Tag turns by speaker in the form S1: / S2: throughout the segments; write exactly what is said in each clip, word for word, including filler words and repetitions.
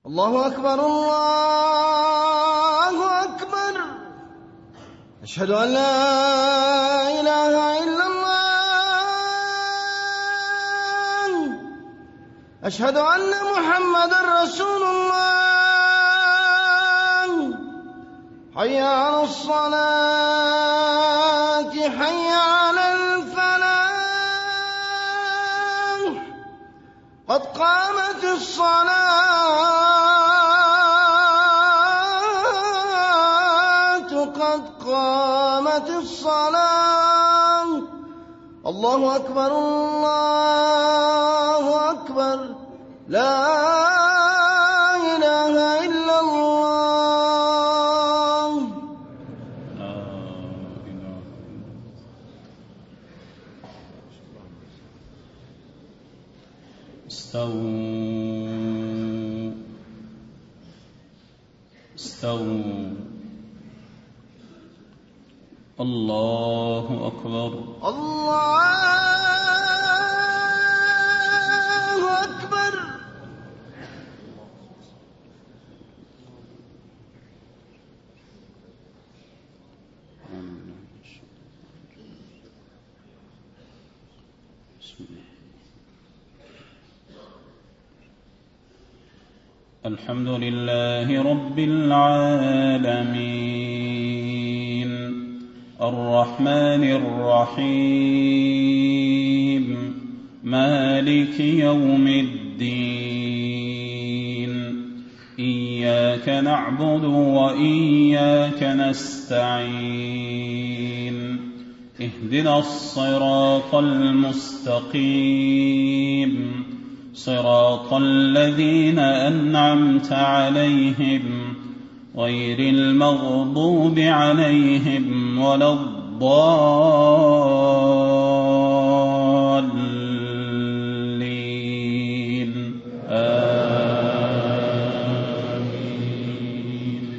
S1: الله أكبر الله أكبر. أشهد أن لا إله إلا الله. أشهد أن محمدًا رسول الله. حي على الصلاة حي على الفلاح. قد قامت الصلاة قد قامت الصلاة. الله أكبر الله أكبر. لا إله إلا الله.
S2: استووا استووا. الله أكبر
S1: الله أكبر.
S2: الحمد لله رب العالمين الرحمن الرحيم مالك يوم الدين. إياك نعبد وإياك نستعين. اهدنا الصراط المستقيم صراط الذين أنعمت عليهم غير المغضوب عليهم ولا الضالين. آمين.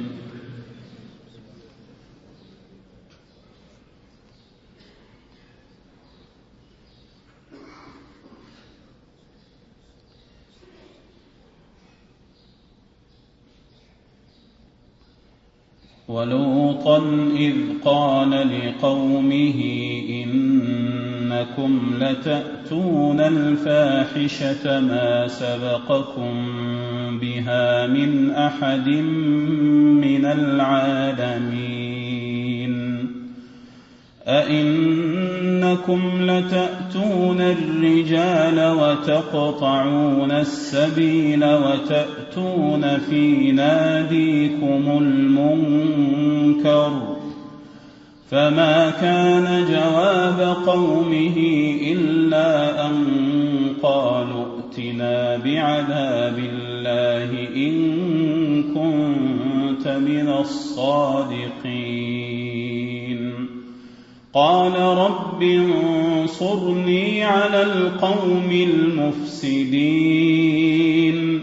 S2: ولوطا إذ قال لقومه إنكم لتأتون الفاحشة ما سبقكم بها من أحد من العالمين. أئنكم لتأتون الرجال وتقطعون السبيل وتأتون في ناديكم المنكر. فما كان جواب قومه إلا أن قالوا ائتنا بعذاب الله إن كنت من الصادقين. قال رب انصرني على القوم المفسدين.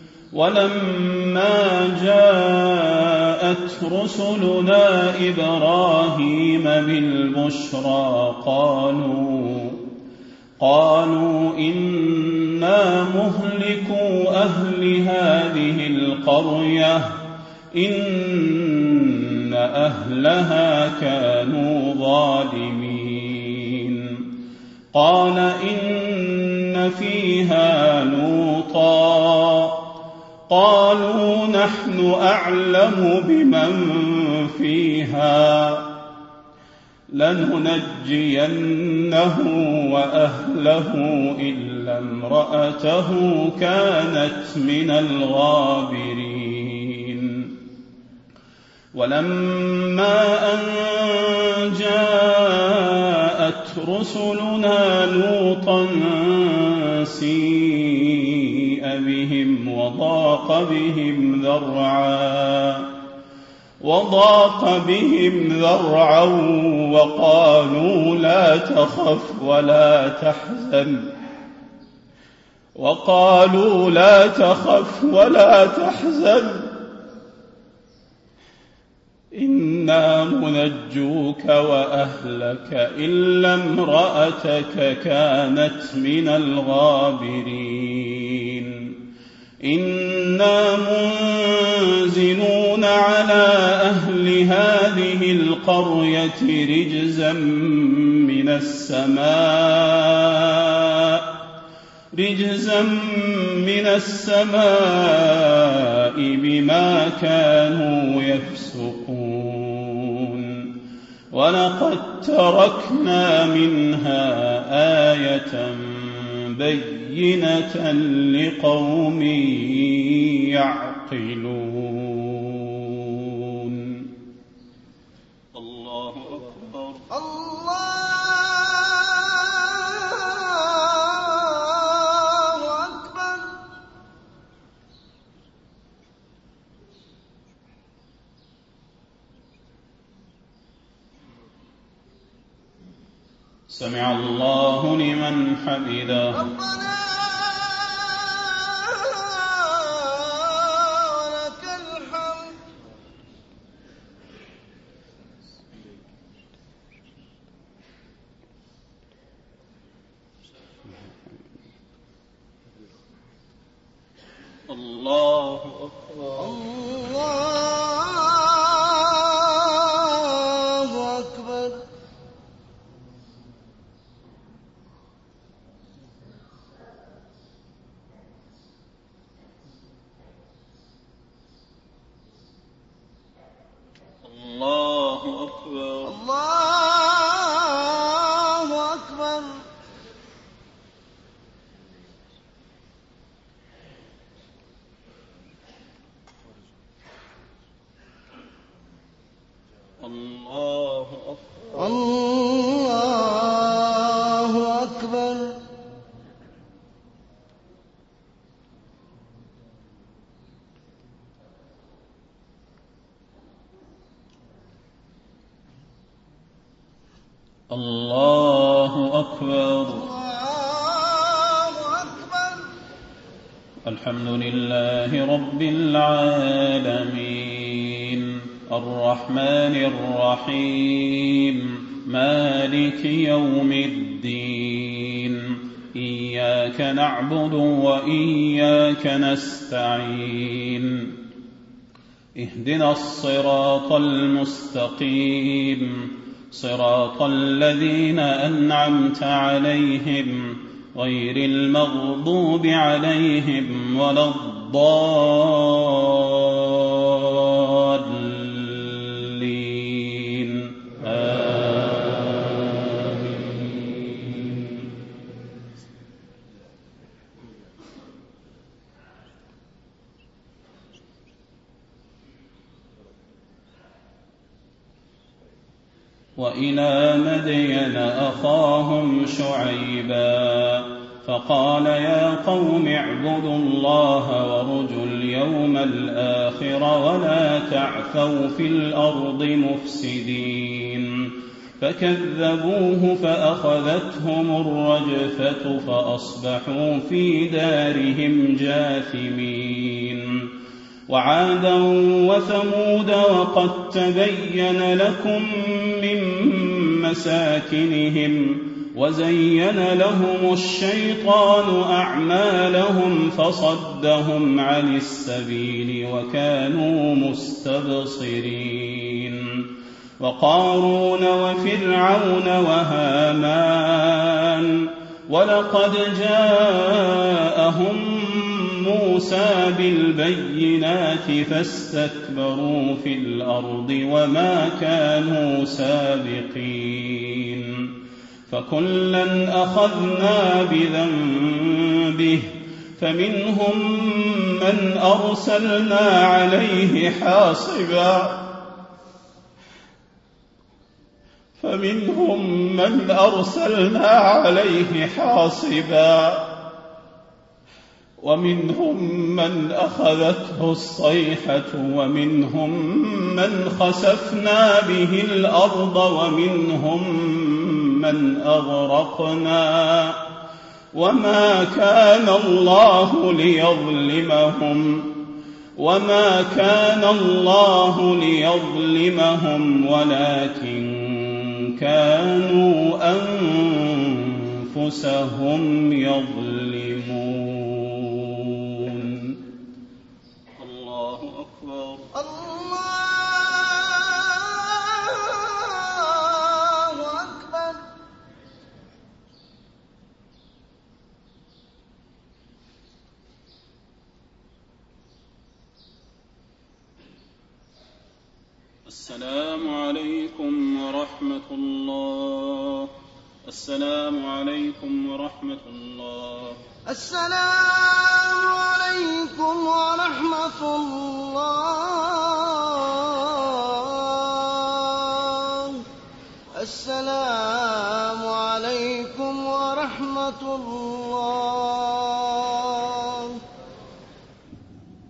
S2: ولما جاءت رسلنا إبراهيم بالبشرى قالوا قالوا إنا مهلكو أهل هذه القرية إن أهلها كانوا ظالمين. قال إن فيها لوطا قالوا نحن أعلم بمن فيها لننجينه وأهله إلا امرأته كانت من الغابرين. ولما أن جاءت رسلنا لوطا سيء بهم وضاق بهم ذرعا وضاق بهم ذرعا وقالوا لا تخف ولا تحزن وقالوا لا تخف ولا تحزن إنا منجوك وأهلك إلا امرأتك كانت من الغابرين. إنا منزلون على أهل هذه القرية رجزا من السماء رجزا من السماء بما كانوا يفسقون ولقد تركنا منها آية بينة لقوم يعقلون. الله أكبر.
S1: الله أكبر.
S2: سمع الله لمن حمده.
S1: ربنا ولك الحمد.
S2: الله أكبر.
S1: الله أكبر.
S2: الله أكبر.
S1: الله أكبر.
S2: الله أكبر.
S1: الله أكبر.
S2: الله أكبر.
S1: الله أكبر.
S2: الحمد لله رب العالمين الرحمن الرحيم مالك يوم الدين إياك نعبد وإياك نستعين اهدنا الصراط المستقيم صراط الذين أنعمت عليهم غير المغضوب عليهم ولا الضالين آمين. وإلى مدين أخاهم شعيبا فقال يا قوم اعبدوا الله وارجوا اليوم الآخر ولا تعثوا في الأرض مفسدين فكذبوه فأخذتهم الرجفة فأصبحوا في دارهم جاثمين. وعادا وثمود وقد تبين لكم من مساكنهم وزين لهم الشيطان أعمالهم فصدهم عن السبيل وكانوا مستبصرين. وقارون وفرعون وهامان ولقد جاءهم موسى بالبينات فاستكبروا في الأرض وما كانوا سابقين. فكلا أخذنا بذنبه فمنهم من أرسلنا عليه حاصبا فمنهم من أرسلنا عليه حاصبا ومنهم من أخذته الصيحة ومنهم من خسفنا به الأرض ومنهم من أغرقنا وما كان الله ليظلمهم وما كان الله ليظلمهم ولكن كانوا أنفسهم يظلمون. أكبر.
S1: الله أكبر.
S2: السلام عليكم ورحمة الله. السلام عليكم ورحمة الله.
S1: السلام عليكم ورحمة الله. السلام عليكم ورحمة الله.